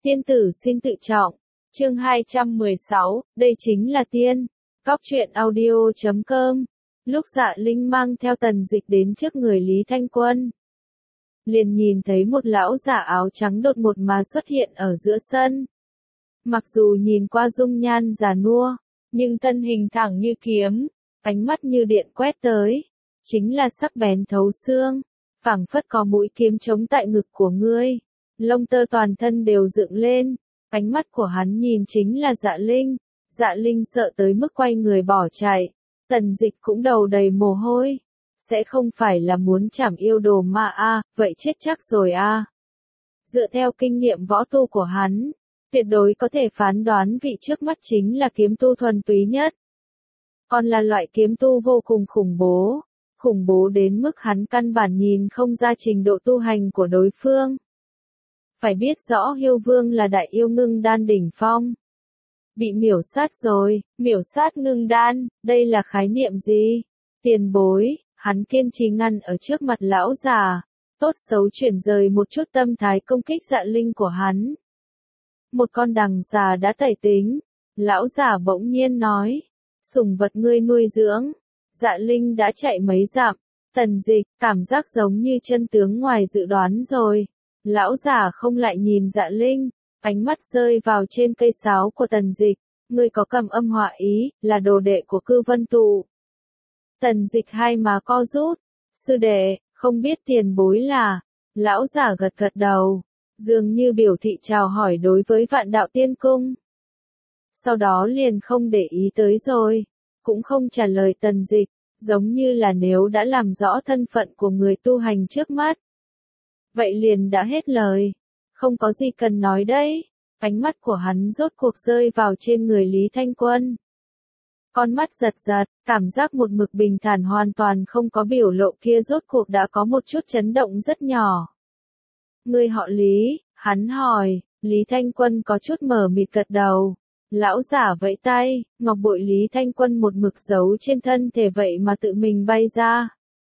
Tiên tử xin tự trọng. Chương 216, đây chính là tiên. Góc truyện audio.com. Lúc Dạ Linh mang theo Tần Dịch đến trước người Lý Thanh Quân, liền nhìn thấy một lão giả áo trắng đột ngột mà xuất hiện ở giữa sân. Mặc dù nhìn qua dung nhan già nua, nhưng thân hình thẳng như kiếm, ánh mắt như điện quét tới, chính là sắc bén thấu xương, phảng phất có mũi kiếm chống tại ngực của ngươi. Lông tơ toàn thân đều dựng lên, ánh mắt của hắn nhìn chính là Dạ Linh. Dạ Linh sợ tới mức quay người bỏ chạy. Tần Dịch cũng đầu đầy mồ hôi. Sẽ không phải là muốn chảm yêu đồ ma vậy chết chắc rồi Dựa theo kinh nghiệm võ tu của hắn, tuyệt đối có thể phán đoán vị trước mắt chính là kiếm tu thuần túy nhất. Còn là loại kiếm tu vô cùng khủng bố đến mức hắn căn bản nhìn không ra trình độ tu hành của đối phương. Phải biết rõ Hiêu Vương là đại yêu ngưng đan đỉnh phong. Bị miểu sát rồi, miểu sát ngưng đan, đây là khái niệm gì? Tiền bối, hắn kiên trì ngăn ở trước mặt lão già, tốt xấu chuyển rời một chút tâm thái công kích Dạ Linh của hắn. Một con đằng già đã tẩy tính, lão già bỗng nhiên nói, sủng vật ngươi nuôi dưỡng. Dạ Linh đã chạy mấy dặm, Tần Dịch cảm giác giống như chân tướng ngoài dự đoán rồi. Lão già không lại nhìn Dạ Linh, ánh mắt rơi vào trên cây sáo của Tần Dịch, ngươi có cầm âm họa ý, là đồ đệ của Cư Vân Tụ. Tần Dịch hai má co rút, sư đệ, không biết tiền bối là, lão già gật gật đầu, dường như biểu thị chào hỏi đối với Vạn Đạo Tiên Cung. Sau đó liền không để ý tới rồi, cũng không trả lời Tần Dịch, giống như là nếu đã làm rõ thân phận của người tu hành trước mắt. Vậy liền đã hết lời, không có gì cần nói đấy. Ánh mắt của hắn rốt cuộc rơi vào trên người Lý Thanh Quân. Con mắt giật giật, cảm giác một mực bình thản hoàn toàn không có biểu lộ kia rốt cuộc đã có một chút chấn động rất nhỏ. Ngươi họ Lý, hắn hỏi. Lý Thanh Quân có chút mờ mịt gật đầu. Lão giả vẫy tay, ngọc bội Lý Thanh Quân một mực giấu trên thân thể vậy mà tự mình bay ra.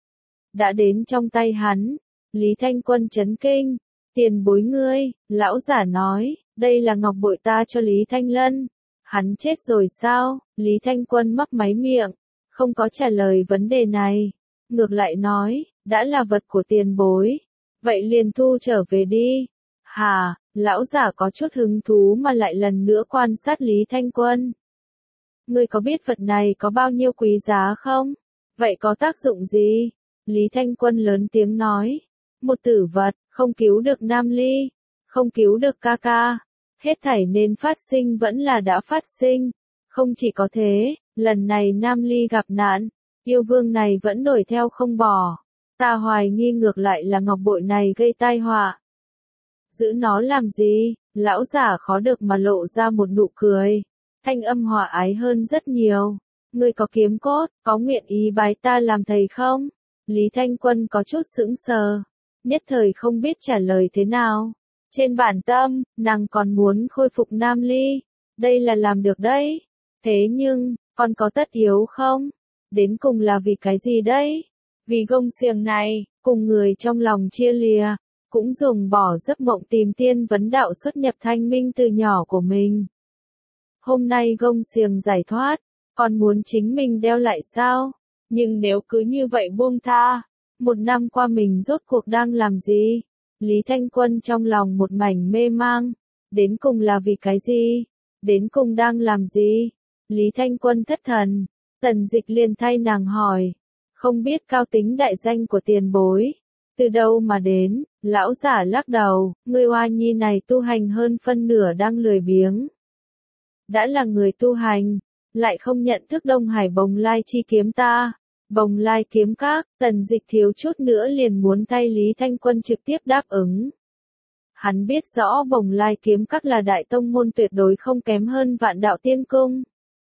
Đã đến trong tay hắn. Lý Thanh Quân chấn kinh. Tiền bối ngươi, lão giả nói, đây là ngọc bội ta cho Lý Thanh Lân. Hắn chết rồi sao? Lý Thanh Quân mấp máy miệng, không có trả lời vấn đề này. Ngược lại nói, đã là vật của tiền bối. Vậy liền thu trở về đi. Hà, lão giả có chút hứng thú mà lại lần nữa quan sát Lý Thanh Quân. Ngươi có biết vật này có bao nhiêu quý giá không? Vậy có tác dụng gì? Lý Thanh Quân lớn tiếng nói. Một tử vật, không cứu được Nam Ly, không cứu được ca ca. Hết thảy nên phát sinh vẫn là đã phát sinh. Không chỉ có thế, lần này Nam Ly gặp nạn, yêu vương này vẫn đuổi theo không bỏ. Ta hoài nghi ngược lại là ngọc bội này gây tai họa. Giữ nó làm gì? Lão giả khó được mà lộ ra một nụ cười. Thanh âm hòa ái hơn rất nhiều. Ngươi có kiếm cốt, có nguyện ý bái ta làm thầy không? Lý Thanh Quân có chút sững sờ, nhất thời không biết trả lời thế nào. Trên bản tâm, nàng còn muốn khôi phục Nam Ly. Đây là làm được đấy. Thế nhưng, còn có tất yếu không? Đến cùng là vì cái gì đấy? Vì gông xiềng này, cùng người trong lòng chia lìa, cũng dùng bỏ giấc mộng tìm tiên vấn đạo xuất nhập thanh minh từ nhỏ của mình. Hôm nay gông xiềng giải thoát, còn muốn chính mình đeo lại sao? Nhưng nếu cứ như vậy buông tha, một năm qua mình rốt cuộc đang làm gì? Lý Thanh Quân trong lòng một mảnh mê mang. Đến cùng là vì cái gì? Đến cùng đang làm gì? Lý Thanh Quân thất thần. Tần Dịch liền thay nàng hỏi. Không biết cao tính đại danh của tiền bối. Từ đâu mà đến? Lão giả lắc đầu. Người Hoa Nhi này tu hành hơn phân nửa đang lười biếng. Đã là người tu hành, lại không nhận thức Đông Hải Bồng Lai chi kiếm ta. Bồng Lai kiếm các, Tần Dịch thiếu chút nữa liền muốn thay Lý Thanh Quân trực tiếp đáp ứng. Hắn biết rõ Bồng Lai kiếm các là đại tông môn tuyệt đối không kém hơn Vạn Đạo Tiên Cung.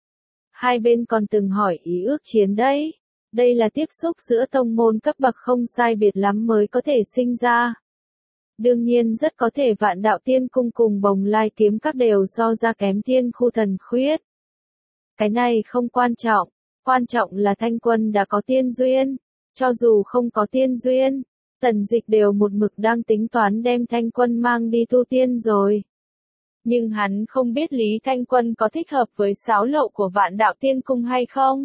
Hai bên còn từng hỏi ý ước chiến đấy. Đây là tiếp xúc giữa tông môn cấp bậc không sai biệt lắm mới có thể sinh ra. Đương nhiên rất có thể Vạn Đạo Tiên Cung cùng Bồng Lai kiếm các đều so ra kém Thiên Khu Thần Khuyết. Cái này không quan trọng. Quan trọng là Thanh Quân đã có tiên duyên. Cho dù không có tiên duyên, Tần Dịch đều một mực đang tính toán đem Thanh Quân mang đi tu tiên rồi. Nhưng hắn không biết Lý Thanh Quân có thích hợp với sáo lộ của Vạn Đạo Tiên Cung hay không.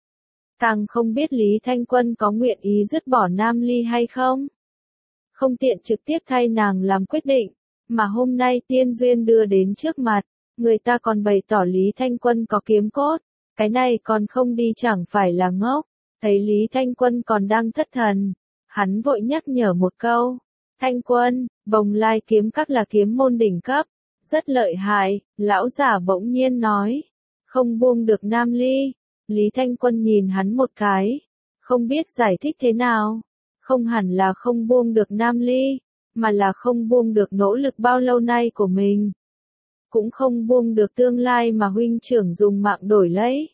Càng không biết Lý Thanh Quân có nguyện ý dứt bỏ Nam Ly hay không. Không tiện trực tiếp thay nàng làm quyết định, mà hôm nay tiên duyên đưa đến trước mặt, người ta còn bày tỏ Lý Thanh Quân có kiếm cốt, cái này còn không đi chẳng phải là ngốc. Thấy Lý Thanh Quân còn đang thất thần, hắn vội nhắc nhở một câu. Thanh Quân, Bồng Lai kiếm các là kiếm môn đỉnh cấp, rất lợi hại, lão giả bỗng nhiên nói. Không buông được Nam Ly. Lý Thanh Quân nhìn hắn một cái, không biết giải thích thế nào. Không hẳn là không buông được Nam Ly, mà là không buông được nỗ lực bao lâu nay của mình. Cũng không buông được tương lai mà huynh trưởng dùng mạng đổi lấy.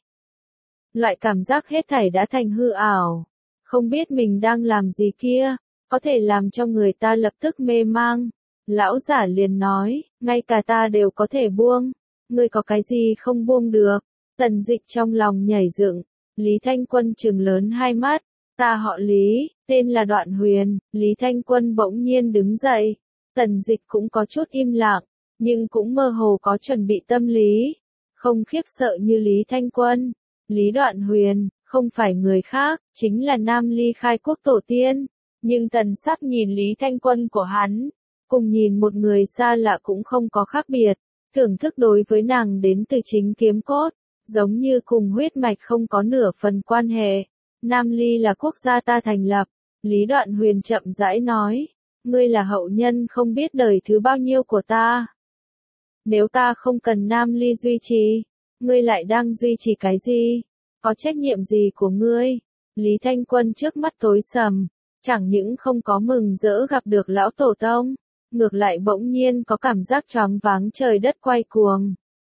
Loại cảm giác hết thảy đã thành hư ảo, không biết mình đang làm gì kia, có thể làm cho người ta lập tức mê mang. Lão giả liền nói, ngay cả ta đều có thể buông, ngươi có cái gì không buông được. Tần Dịch trong lòng nhảy dựng, Lý Thanh Quân trừng lớn hai mắt, ta họ Lý, tên là Đoạn Huyền. Lý Thanh Quân bỗng nhiên đứng dậy, Tần Dịch cũng có chút im lặng, nhưng cũng mơ hồ có chuẩn bị tâm lý, không khiếp sợ như Lý Thanh Quân. Lý Đoạn Huyền, không phải người khác, chính là Nam Ly khai quốc tổ tiên, nhưng tần sắc nhìn Lý Thanh Quân của hắn, cùng nhìn một người xa lạ cũng không có khác biệt, thưởng thức đối với nàng đến từ chính kiếm cốt, giống như cùng huyết mạch không có nửa phần quan hệ. Nam Ly là quốc gia ta thành lập, Lý Đoạn Huyền chậm rãi nói, ngươi là hậu nhân không biết đời thứ bao nhiêu của ta. Nếu ta không cần Nam Ly duy trì, ngươi lại đang duy trì cái gì? Có trách nhiệm gì của ngươi? Lý Thanh Quân trước mắt tối sầm, chẳng những không có mừng rỡ gặp được lão tổ tông, ngược lại bỗng nhiên có cảm giác choáng váng trời đất quay cuồng.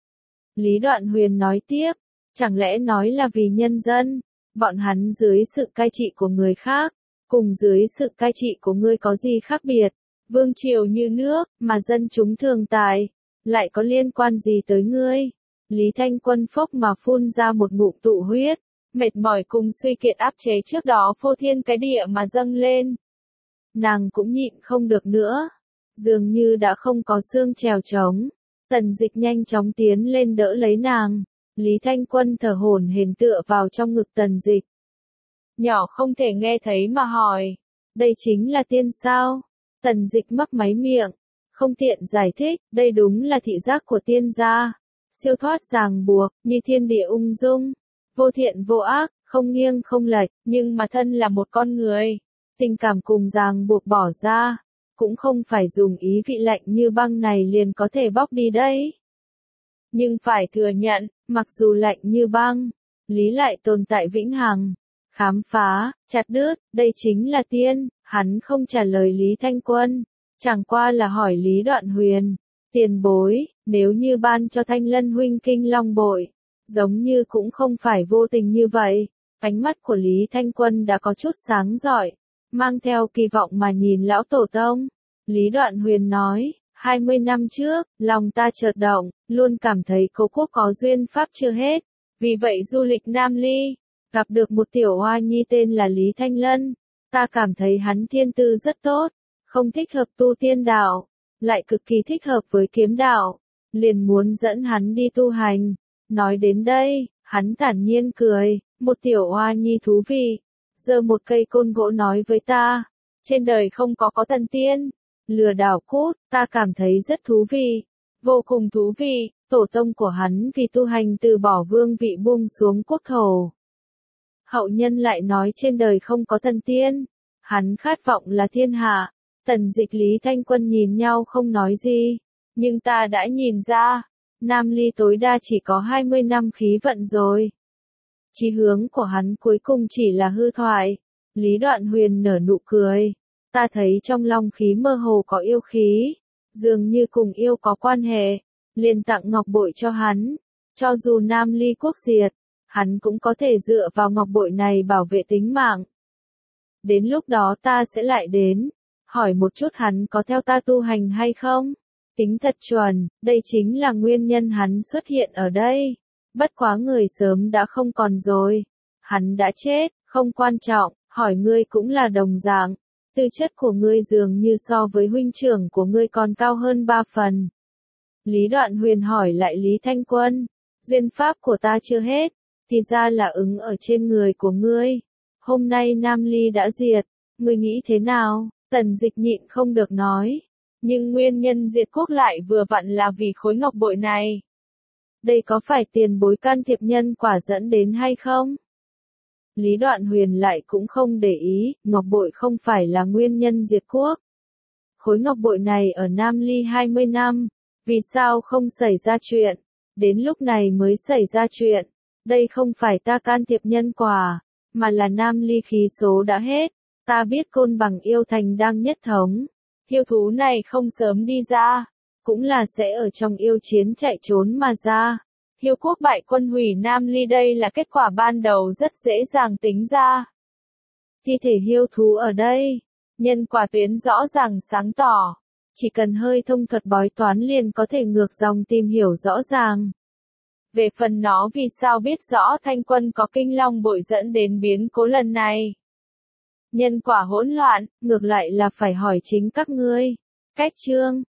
Lý Đoạn Huyền nói tiếp, chẳng lẽ nói là vì nhân dân, bọn hắn dưới sự cai trị của người khác, cùng dưới sự cai trị của ngươi có gì khác biệt? Vương triều như nước, mà dân chúng thường tài, lại có liên quan gì tới ngươi? Lý Thanh Quân phốc mà phun ra một ngụm tụ huyết, mệt mỏi cùng suy kiệt áp chế trước đó phô thiên cái địa mà dâng lên. Nàng cũng nhịn không được nữa, dường như đã không có xương trèo trống. Tần Dịch nhanh chóng tiến lên đỡ lấy nàng, Lý Thanh Quân thở hổn hển tựa vào trong ngực Tần Dịch. Nhỏ không thể nghe thấy mà hỏi, đây chính là tiên sao? Tần Dịch mấp máy miệng, không tiện giải thích, đây đúng là thị giác của tiên gia. Siêu thoát ràng buộc, như thiên địa ung dung, vô thiện vô ác, không nghiêng không lệch, nhưng mà thân là một con người. Tình cảm cùng ràng buộc bỏ ra, cũng không phải dùng ý vị lạnh như băng này liền có thể bóc đi đấy. Nhưng phải thừa nhận, mặc dù lạnh như băng, lý lại tồn tại vĩnh hằng. Khám phá, chặt đứt, đây chính là tiên. Hắn không trả lời Lý Thanh Quân, chẳng qua là hỏi Lý Đoạn Huyền. Tiền bối, nếu như ban cho Thanh Lân huynh kinh long bội, giống như cũng không phải vô tình như vậy. Ánh mắt của Lý Thanh Quân đã có chút sáng rọi, mang theo kỳ vọng mà nhìn lão tổ tông. Lý Đoạn Huyền nói, 20 năm trước, lòng ta chợt động, luôn cảm thấy cố quốc có duyên pháp chưa hết. Vì vậy du lịch Nam Ly, gặp được một tiểu hoa nhi tên là Lý Thanh Lân. Ta cảm thấy hắn thiên tư rất tốt, không thích hợp tu tiên đạo, lại cực kỳ thích hợp với kiếm đạo, liền muốn dẫn hắn đi tu hành. Nói đến đây, hắn thản nhiên cười, một tiểu hoa nhi thú vị, giơ một cây côn gỗ nói với ta, trên đời không có thần tiên, lừa đảo cút, ta cảm thấy rất thú vị, vô cùng thú vị. Tổ tông của hắn vì tu hành từ bỏ vương vị buông xuống quốc thổ. Hậu nhân lại nói trên đời không có thần tiên, hắn khát vọng là thiên hạ. Tần Dịch Lý Thanh Quân nhìn nhau không nói gì, nhưng ta đã nhìn ra, Nam Ly tối đa chỉ có 20 năm khí vận rồi. Chí hướng của hắn cuối cùng chỉ là hư thoại. Lý Đoạn Huyền nở nụ cười, ta thấy trong long khí mơ hồ có yêu khí, dường như cùng yêu có quan hệ, liền tặng ngọc bội cho hắn. Cho dù Nam Ly quốc diệt, hắn cũng có thể dựa vào ngọc bội này bảo vệ tính mạng. Đến lúc đó ta sẽ lại đến, hỏi một chút hắn có theo ta tu hành hay không. Tính thật chuẩn, đây chính là nguyên nhân hắn xuất hiện ở đây. Bất quá người sớm đã không còn rồi. Hắn đã chết, không quan trọng, hỏi ngươi cũng là đồng dạng. Tư chất của ngươi dường như so với huynh trưởng của ngươi còn cao hơn 3 phần. Lý Đoạn Huyền hỏi lại Lý Thanh Quân, duyên pháp của ta chưa hết, thì ra là ứng ở trên người của ngươi. Hôm nay Nam Ly đã diệt, ngươi nghĩ thế nào? Tần Dịch nhịn không được nói. Nhưng nguyên nhân diệt quốc lại vừa vặn là vì khối ngọc bội này. Đây có phải tiền bối can thiệp nhân quả dẫn đến hay không? Lý Đoạn Huyền lại cũng không để ý, ngọc bội không phải là nguyên nhân diệt quốc. Khối ngọc bội này ở Nam Ly 20 năm, vì sao không xảy ra chuyện? Đến lúc này mới xảy ra chuyện. Đây không phải ta can thiệp nhân quả, mà là Nam Ly khí số đã hết. Ta biết Côn Bằng yêu thành đang nhất thống. Yêu thú này không sớm đi ra, cũng là sẽ ở trong yêu chiến chạy trốn mà ra. Yêu quốc bại quân hủy Nam Ly đây là kết quả ban đầu rất dễ dàng tính ra. Thi thể yêu thú ở đây, nhân quả tuyến rõ ràng sáng tỏ. Chỉ cần hơi thông thuật bói toán liền có thể ngược dòng tìm hiểu rõ ràng. Về phần nó vì sao biết rõ Thanh Quân có kinh long bội dẫn đến biến cố lần này. Nhân quả hỗn loạn, ngược lại là phải hỏi chính các ngươi. Cách chương